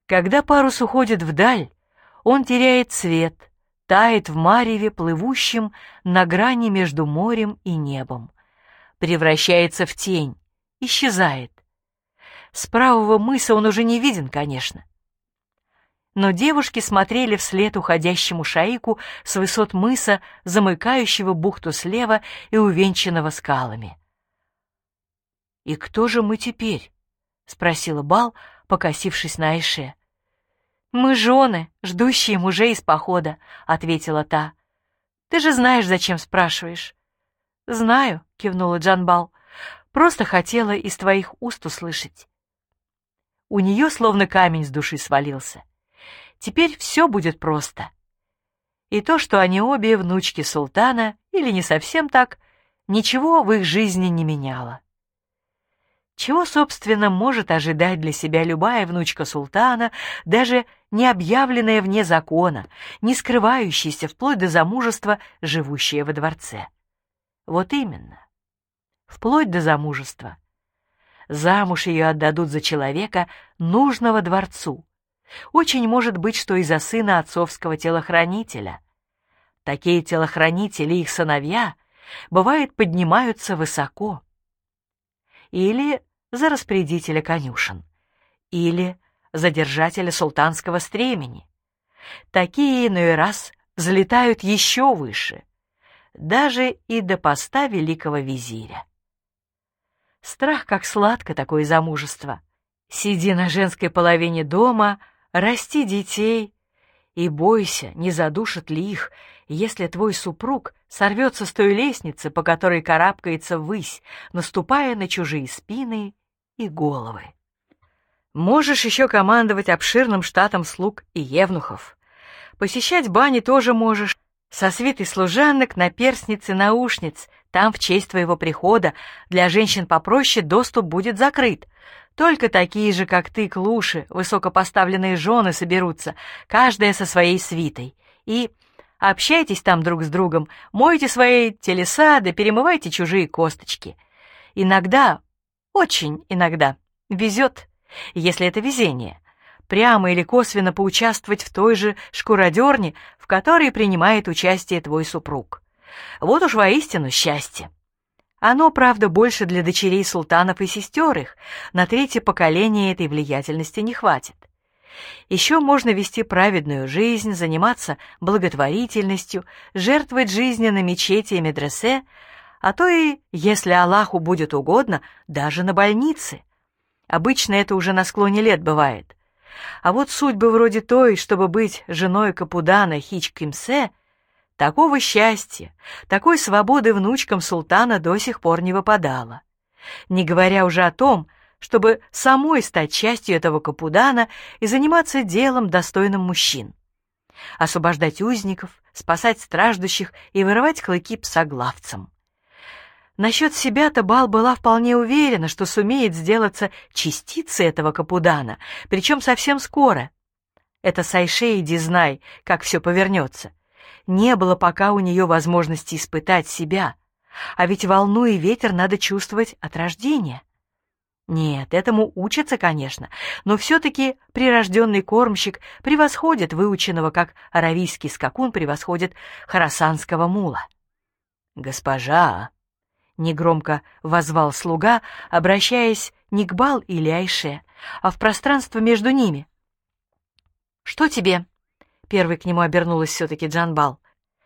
Когда парус уходит вдаль, он теряет цвет, тает в мареве, плывущем на грани между морем и небом, превращается в тень, исчезает. С правого мыса он уже не виден, конечно. Но девушки смотрели вслед уходящему шаику с высот мыса, замыкающего бухту слева и увенчанного скалами. «И кто же мы теперь?» — спросила Бал, покосившись на Айше. «Мы жены, ждущие мужей из похода», — ответила та. «Ты же знаешь, зачем спрашиваешь». «Знаю», — кивнула Джанбал. «Просто хотела из твоих уст услышать». У нее словно камень с души свалился. Теперь все будет просто. И то, что они обе внучки султана, или не совсем так, ничего в их жизни не меняло. Чего, собственно, может ожидать для себя любая внучка султана, даже не объявленная вне закона, не скрывающаяся вплоть до замужества, живущая во дворце? Вот именно. Вплоть до замужества. Замуж ее отдадут за человека, нужного дворцу. Очень может быть, что и за сына отцовского телохранителя. Такие телохранители и их сыновья, бывает, поднимаются высоко. Или за распорядителя конюшен, или за держателя султанского стремени. Такие иной раз взлетают еще выше, даже и до поста великого визиря. Страх, как сладко такое замужество. Сиди на женской половине дома, расти детей и бойся, не задушат ли их, если твой супруг сорвется с той лестницы, по которой карабкается ввысь, наступая на чужие спины и головы. Можешь еще командовать обширным штатом слуг и евнухов. Посещать бани тоже можешь, со свитой служанок, наперстниц и наушниц. Там в честь твоего прихода для женщин попроще доступ будет закрыт. Только такие же, как ты, клуши, высокопоставленные жены соберутся, каждая со своей свитой. И общайтесь там друг с другом, мойте свои телеса, да перемывайте чужие косточки. Иногда, очень иногда, везет, если это везение, прямо или косвенно поучаствовать в той же шкуродерне, в которой принимает участие твой супруг. Вот уж воистину счастье. Оно, правда, больше для дочерей султанов и сестер их, на третье поколение этой влиятельности не хватит. Еще можно вести праведную жизнь, заниматься благотворительностью, жертвовать жизнью на мечети и медресе, а то и, если Аллаху будет угодно, даже на больнице. Обычно это уже на склоне лет бывает. А вот судьбы вроде той, чтобы быть женой Капудана Хич-Кимсе, такого счастья, такой свободы внучкам султана до сих пор не выпадало. Не говоря уже о том, чтобы самой стать частью этого Капудана и заниматься делом, достойным мужчин. Освобождать узников, спасать страждущих и вырывать клыки псоглавцам. Насчет себя-то Бал была вполне уверена, что сумеет сделаться частицей этого Капудана, причем совсем скоро. Это с Айше иди знай, как все повернется. Не было пока у нее возможности испытать себя, а ведь волну и ветер надо чувствовать от рождения. Нет, этому учатся, конечно, но все-таки прирожденный кормщик превосходит выученного, как аравийский скакун превосходит хорасанского мула. «Госпожа!» — негромко воззвал слуга, обращаясь не к Бал или Айше, а в пространство между ними. «Что тебе?» — первой к нему обернулась все-таки Джанбал.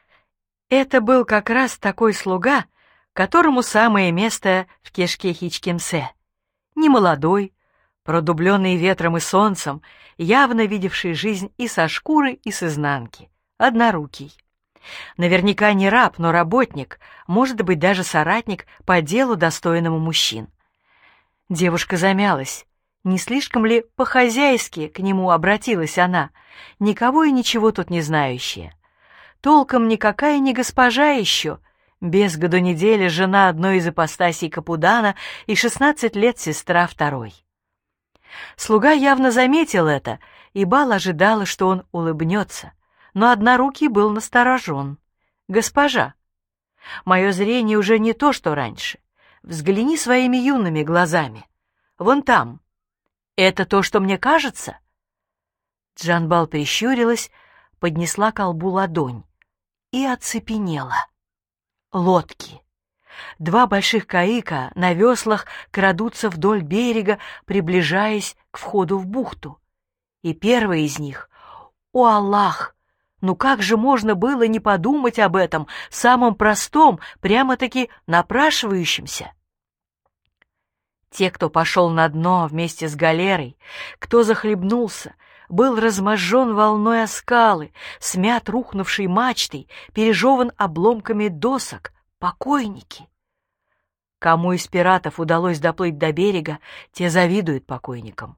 Это был как раз такой слуга, которому самое место в кишке Хич-Кимсе. Немолодой, продубленный ветром и солнцем, явно видевший жизнь и со шкуры, и с изнанки, однорукий. Наверняка не раб, но работник, может быть, даже соратник по делу, достойному мужчин. Девушка замялась. Не слишком ли по-хозяйски к нему обратилась она, никого и ничего тут не знающая? Толком никакая не госпожа еще, без году недели жена одной из ипостасей Капудана и 16 лет сестра второй. Слуга явно заметил это, и Бал ожидала, что он улыбнется, но однорукий был насторожен. «Госпожа, мое зрение уже не то, что раньше. Взгляни своими юными глазами. Вон там. Это то, что мне кажется?» Джанбал прищурилась, поднесла к колбу ладонь и оцепенела. Лодки. Два больших каика на веслах крадутся вдоль берега, приближаясь к входу в бухту. И первый из них — о Аллах! Ну как же можно было не подумать об этом, самом простом, прямо-таки напрашивающемся? Те, кто пошел на дно вместе с галерой, кто захлебнулся, был разможжен волной о скалы, смят рухнувшей мачтой, пережеван обломками досок, покойники. Кому из пиратов удалось доплыть до берега, те завидуют покойникам.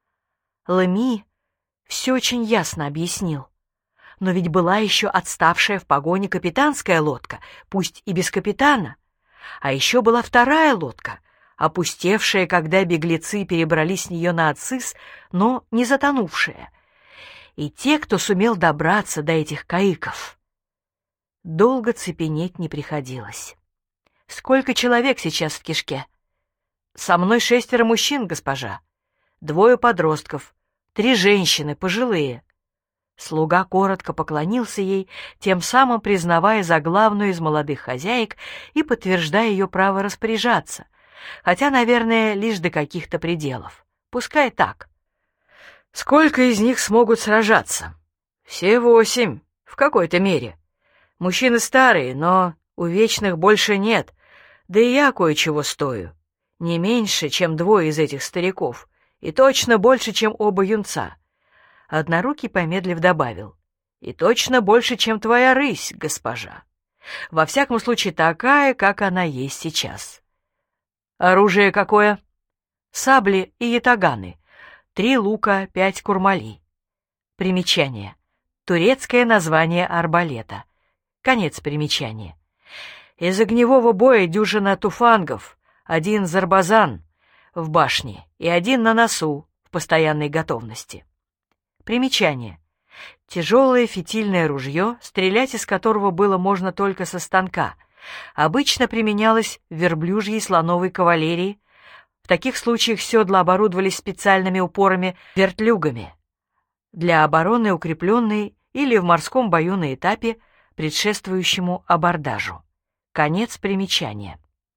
Лами все очень ясно объяснил. Но ведь была еще отставшая в погоне капитанская лодка, пусть и без капитана. А еще была вторая лодка, опустевшая, когда беглецы перебрались с нее на Ацис, но не затонувшая. И те, кто сумел добраться до этих каиков. Долго цепенеть не приходилось. Сколько человек сейчас в кишке? Со мной 6 мужчин, госпожа. 2 подростков, 3 женщины, пожилые. Слуга коротко поклонился ей, тем самым признавая за главную из молодых хозяек и подтверждая ее право распоряжаться, хотя, наверное, лишь до каких-то пределов. Пускай так. Сколько из них смогут сражаться? Все 8, в какой-то мере. Мужчины старые, но у вечных больше нет, да и я кое-чего стою. Не меньше, чем 2 из этих стариков, и точно больше, чем оба юнца. Однорукий, помедлив, добавил: и точно больше, чем твоя рысь, госпожа. Во всяком случае, такая, как она есть сейчас. Оружие какое? Сабли и ятаганы. 3 лука, 5 курмали. Примечание. Турецкое название арбалета. Конец примечания. Из огневого боя дюжина туфангов, 1 зарбазан в башне и 1 на носу в постоянной готовности. Примечание. Тяжелое фитильное ружье, стрелять из которого было можно только со станка, обычно применялось в верблюжьей и слоновой кавалерии. В таких случаях седла оборудовались специальными упорами-вертлюгами для обороны укрепленной или в морском бою на этапе, предшествующему абордажу. Конец примечания.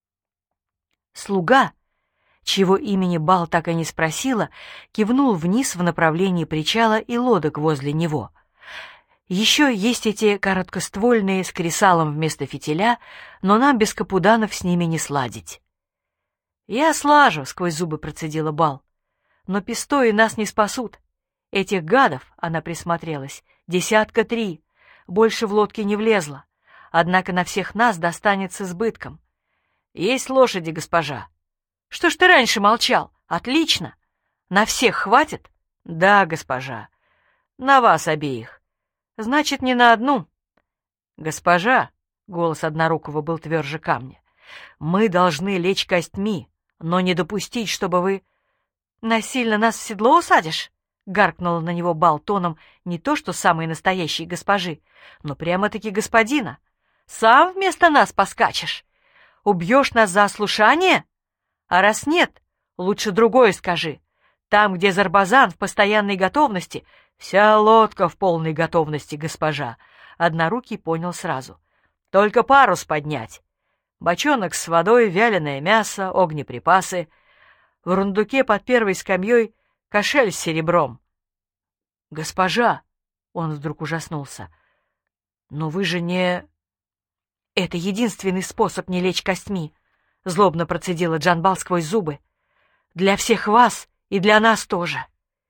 Слуга, чьего имени Бал так и не спросила, кивнул вниз в направлении причала и лодок возле него. Еще есть эти короткоствольные с кресалом вместо фитиля, но нам без капуданов с ними не сладить. «Я слажу», — сквозь зубы процедила Бал, — «но пистои нас не спасут. Этих гадов, — она присмотрелась, — 3, больше в лодке не влезло, однако на всех нас достанет с избытком. Есть лошади, госпожа. Что ж ты раньше молчал? Отлично. На всех хватит? Да, госпожа. На вас обеих. Значит, не на одну. Госпожа, — голос Однорукого был тверже камня, — мы должны лечь костьми, но не допустить, чтобы вы... Насильно нас в седло усадишь? — гаркнула на него Бал тоном не то что самой настоящей госпожи, но прямо-таки господина. Сам вместо нас поскачешь? Убьешь нас за ослушание? А раз нет, лучше другое скажи. Там, где Зарбазан в постоянной готовности, вся лодка в полной готовности, госпожа. Однорукий понял сразу. Только парус поднять. Бочонок с водой, вяленое мясо, огнеприпасы. В рундуке под первой скамьей кошель с серебром. Госпожа, он вдруг ужаснулся. Но вы же не... Это единственный способ не лечь костьми, злобно процедила Джанбал сквозь зубы. Для всех вас и для нас тоже.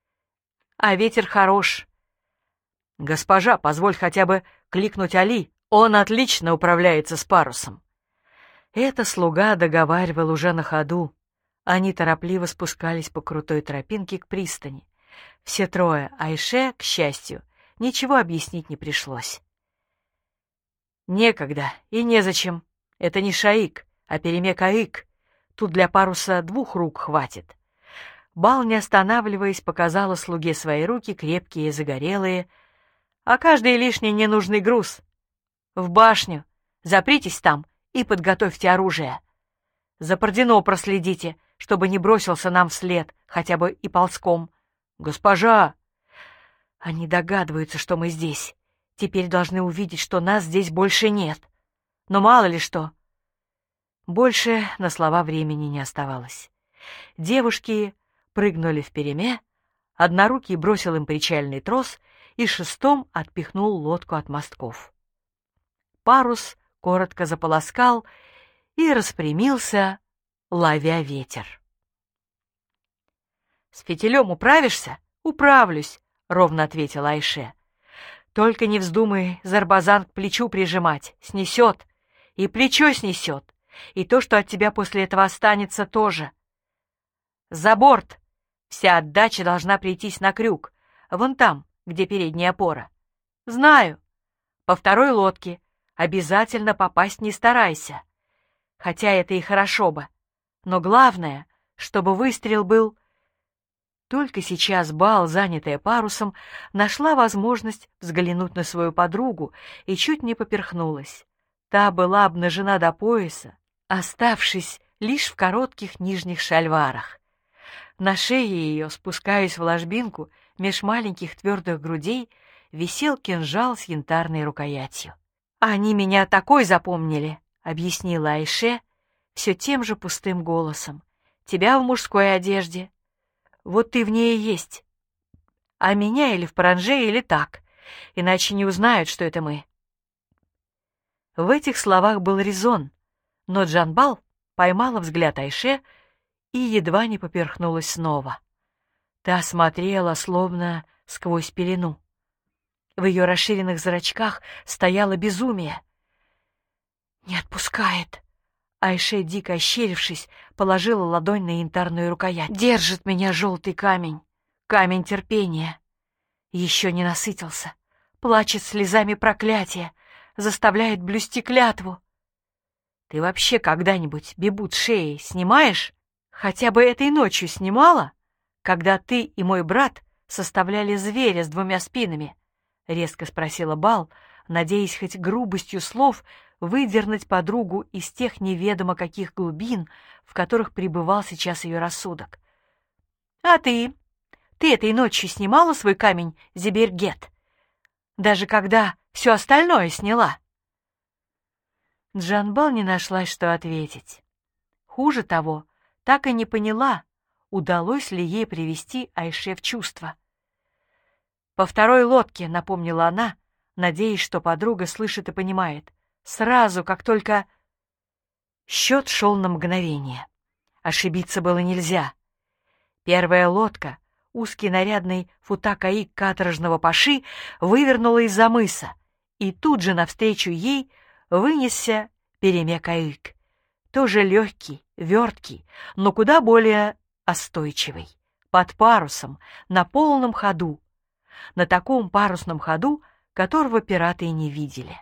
А ветер хорош. Госпожа, позволь хотя бы кликнуть Али, он отлично управляется с парусом. Это слуга договаривал уже на ходу. Они торопливо спускались по крутой тропинке к пристани. Все 3, Айше, к счастью, ничего объяснить не пришлось. Некогда и незачем. Это не шаик, а перемек-аик. Тут для паруса 2 рук хватит. Бал, не останавливаясь, показала слуге свои руки, крепкие и загорелые. А каждый лишний ненужный груз. В башню. Запритесь там и подготовьте оружие. За Бородино проследите, чтобы не бросился нам вслед, хотя бы и ползком. Госпожа! Они догадываются, что мы здесь. Теперь должны увидеть, что нас здесь больше нет. Но мало ли что. Больше на слова времени не оставалось. Девушки прыгнули вперемя, однорукий бросил им причальный трос и шестом отпихнул лодку от мостков. Парус коротко заполоскал и распрямился, ловя ветер. «С фитилем управишься?» «Управлюсь», — ровно ответила Айше. «Только не вздумай зарбазан к плечу прижимать, снесет, и плечо снесет, и то, что от тебя после этого останется, тоже. За борт! Вся отдача должна прийтись на крюк, вон там, где передняя опора. Знаю. По второй лодке обязательно попасть не старайся. Хотя это и хорошо бы. Но главное, чтобы выстрел был...» Только сейчас Бал, занятая парусом, нашла возможность взглянуть на свою подругу и чуть не поперхнулась. Та была обнажена до пояса, оставшись лишь в коротких нижних шальварах. На шее ее, спускаясь в ложбинку, меж маленьких твердых грудей, висел кинжал с янтарной рукоятью. «Они меня такой запомнили», — объяснила Айше все тем же пустым голосом. «Тебя в мужской одежде. Вот ты в ней и есть. А меня или в паранже, или так, иначе не узнают, что это мы». В этих словах был резон, но Джанбал поймала взгляд Айше и едва не поперхнулась снова. Та смотрела, словно сквозь пелену. В ее расширенных зрачках стояло безумие. «Не отпускает!» Айше, дико ощерившись, положила ладонь на янтарную рукоять. «Держит меня желтый камень, камень терпения. Еще не насытился, плачет слезами проклятия, заставляет блюсти клятву. Ты вообще когда-нибудь бибут шеи снимаешь? Хотя бы этой ночью снимала, когда ты и мой брат составляли зверя с двумя спинами?» — резко спросила Бал, надеясь хоть грубостью слов выдернуть подругу из тех неведомо каких глубин, в которых пребывал сейчас ее рассудок. «А ты? Ты этой ночью снимала свой камень Зибергет? Даже когда все остальное сняла?» Джанбал не нашлась, что ответить. Хуже того, так и не поняла, удалось ли ей привести Айше в чувство. «По второй лодке», — напомнила она, надеясь, что подруга слышит и понимает. Сразу, как только... Счет шел на мгновение. Ошибиться было нельзя. Первая лодка, узкий нарядный футакаик каторжного паши, вывернула из-за мыса, и тут же навстречу ей вынесся перемекаик, тоже легкий, верткий, но куда более остойчивый, под парусом, на полном ходу, на таком парусном ходу, которого пираты и не видели.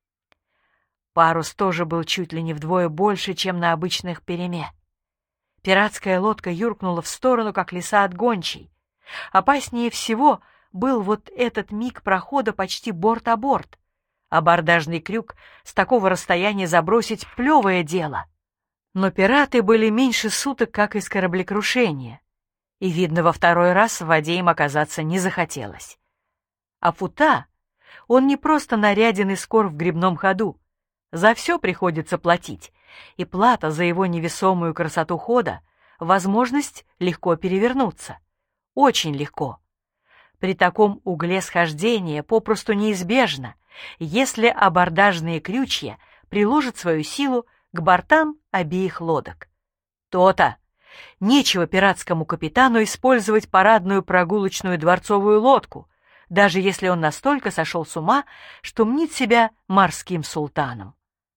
Парус тоже был чуть ли не вдвое больше, чем на обычных переме. Пиратская лодка юркнула в сторону, как лиса от гончей. Опаснее всего был вот этот миг прохода почти борт о борт. Абордажный крюк с такого расстояния забросить — плевое дело. Но пираты были меньше суток, как из кораблекрушения, и, видно, во второй раз в воде им оказаться не захотелось. А Фута, он не просто наряден и скор в гребном ходу. За все приходится платить, и плата за его невесомую красоту хода — возможность легко перевернуться. Очень легко. При таком угле схождения попросту неизбежно, если абордажные крючья приложат свою силу к бортам обеих лодок. То-то! Нечего пиратскому капитану использовать парадную прогулочную дворцовую лодку, даже если он настолько сошел с ума, что мнит себя морским султаном.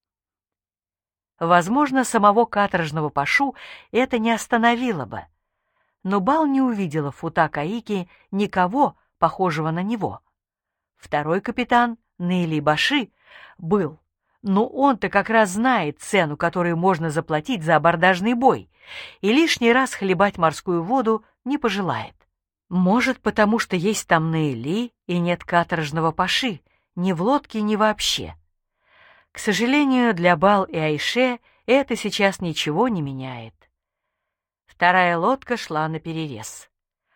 Возможно, самого каторжного пашу это не остановило бы, но Бал не увидела в Футакаике никого, похожего на него. Второй капитан, Нейли Баши, был, но он-то как раз знает цену, которую можно заплатить за абордажный бой, и лишний раз хлебать морскую воду не пожелает. Может, потому что есть там Нейли и нет каторжного паши, ни в лодке, ни вообще. К сожалению, для Бал и Айше это сейчас ничего не меняет. Вторая лодка шла наперерез.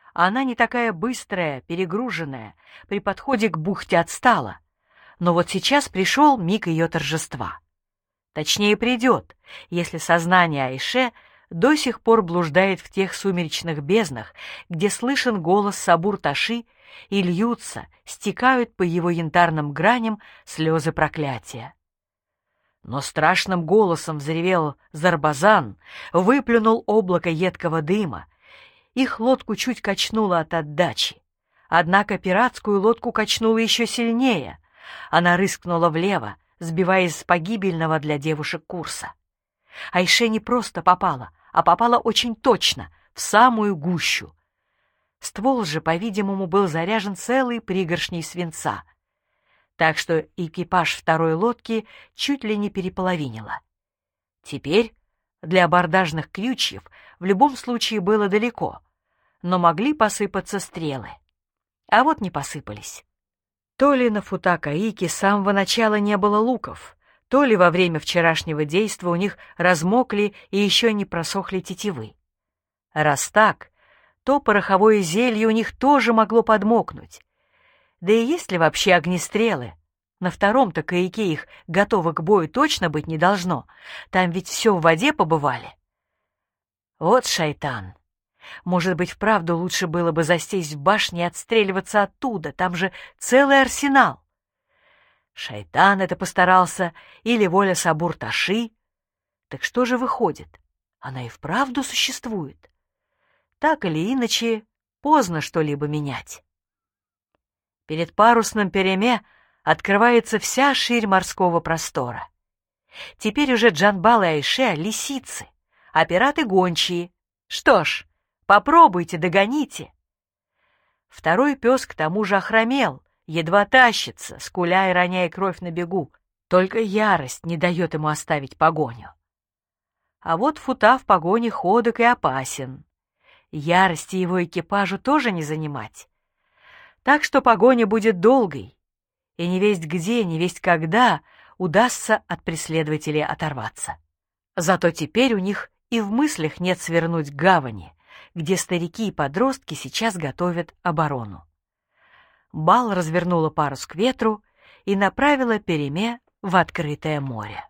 Она не такая быстрая, перегруженная, при подходе к бухте отстала. Но вот сейчас пришел миг ее торжества. Точнее, придет, если сознание Айше до сих пор блуждает в тех сумеречных безднах, где слышен голос Сабур-Таши и льются, стекают по его янтарным граням слезы проклятия. Но страшным голосом взревел Зарбазан, выплюнул облако едкого дыма. Их лодку чуть качнуло от отдачи. Однако пиратскую лодку качнуло еще сильнее. Она рыскнула влево, сбиваясь с погибельного для девушек курса. Айше не просто попала, а попала очень точно, в самую гущу. Ствол же, по-видимому, был заряжен целой пригоршней свинца, так что экипаж второй лодки чуть ли не переполовинило. Теперь для абордажных крючьев в любом случае было далеко, но могли посыпаться стрелы. А вот не посыпались. То ли на Футакаике с самого начала не было луков, то ли во время вчерашнего действа у них размокли и еще не просохли тетивы. Раз так, то пороховое зелье у них тоже могло подмокнуть. Да и есть ли вообще огнестрелы? На втором-то каяке их готово к бою точно быть не должно. Там ведь все в воде побывали. Вот шайтан. Может быть, вправду лучше было бы засесть в башне и отстреливаться оттуда, там же целый арсенал. Шайтан это постарался, или воля Сабур-Таши. Так что же выходит? Она и вправду существует. Так или иначе, поздно что-либо менять. Перед парусным переме открывается вся ширь морского простора. Теперь уже Джанбал и Айше — лисицы, а пираты — гончие. Что ж, попробуйте, догоните. Второй пес к тому же охромел, едва тащится, скуля и роняя кровь на бегу. Только ярость не дает ему оставить погоню. А вот Фута в погоне ходок и опасен. Ярости его экипажу тоже не занимать. Так что погоня будет долгой, и невесть где, невесть когда удастся от преследователей оторваться. Зато теперь у них и в мыслях нет свернуть к гавани, где старики и подростки сейчас готовят оборону. Бал развернула парус к ветру и направила переме в открытое море.